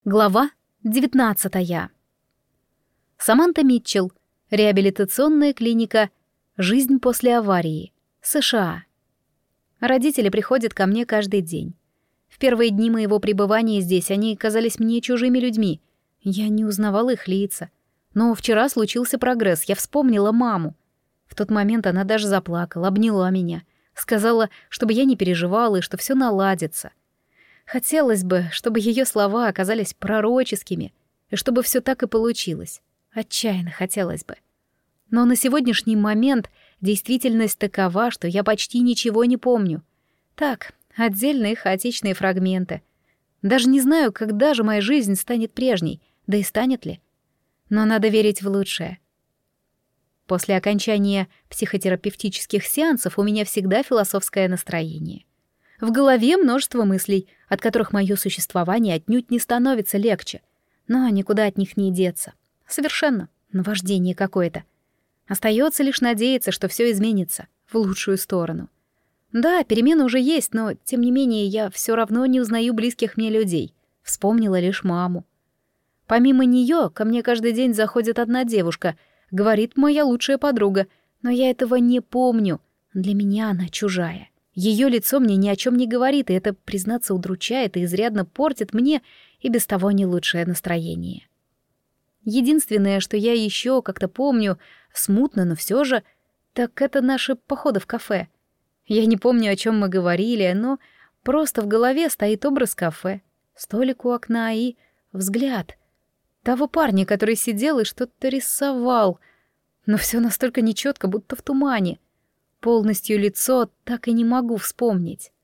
Глава 19. Саманта Митчелл. Реабилитационная клиника «Жизнь после аварии», США. Родители приходят ко мне каждый день. В первые дни моего пребывания здесь они казались мне чужими людьми. Я не узнавала их лица. Но вчера случился прогресс, я вспомнила маму. В тот момент она даже заплакала, обняла меня, сказала, чтобы я не переживала и что все наладится. Хотелось бы, чтобы ее слова оказались пророческими, и чтобы все так и получилось. Отчаянно хотелось бы. Но на сегодняшний момент действительность такова, что я почти ничего не помню. Так, отдельные хаотичные фрагменты. Даже не знаю, когда же моя жизнь станет прежней, да и станет ли. Но надо верить в лучшее. После окончания психотерапевтических сеансов у меня всегда философское настроение. В голове множество мыслей, от которых мое существование отнюдь не становится легче. Но никуда от них не деться. Совершенно наваждение какое-то. Остается лишь надеяться, что все изменится в лучшую сторону. Да, перемены уже есть, но, тем не менее, я все равно не узнаю близких мне людей. Вспомнила лишь маму. Помимо нее ко мне каждый день заходит одна девушка, говорит моя лучшая подруга, но я этого не помню. Для меня она чужая. Ее лицо мне ни о чем не говорит, и это, признаться, удручает и изрядно портит мне и без того не лучшее настроение. Единственное, что я еще как-то помню, смутно, но все же, так это наши походы в кафе. Я не помню, о чем мы говорили, но просто в голове стоит образ кафе, столик у окна и взгляд того парня, который сидел и что-то рисовал, но все настолько нечетко, будто в тумане. Полностью лицо так и не могу вспомнить.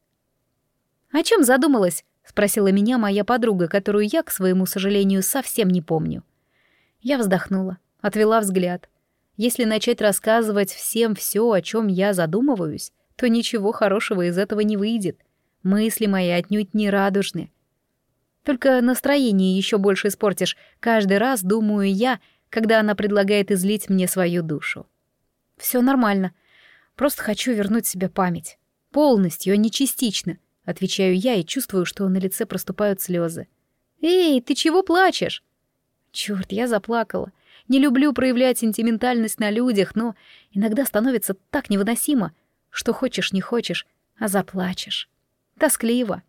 «О чем задумалась?» — спросила меня моя подруга, которую я, к своему сожалению, совсем не помню. Я вздохнула, отвела взгляд. Если начать рассказывать всем все, о чем я задумываюсь, то ничего хорошего из этого не выйдет. Мысли мои отнюдь не радужны. Только настроение еще больше испортишь, каждый раз думаю я, когда она предлагает излить мне свою душу. Все нормально. Просто хочу вернуть себе память. Полностью, а не частично, отвечаю я и чувствую, что на лице проступают слезы. «Эй, ты чего плачешь?» Черт, я заплакала. Не люблю проявлять сентиментальность на людях, но иногда становится так невыносимо, что хочешь не хочешь, а заплачешь. Тоскливо.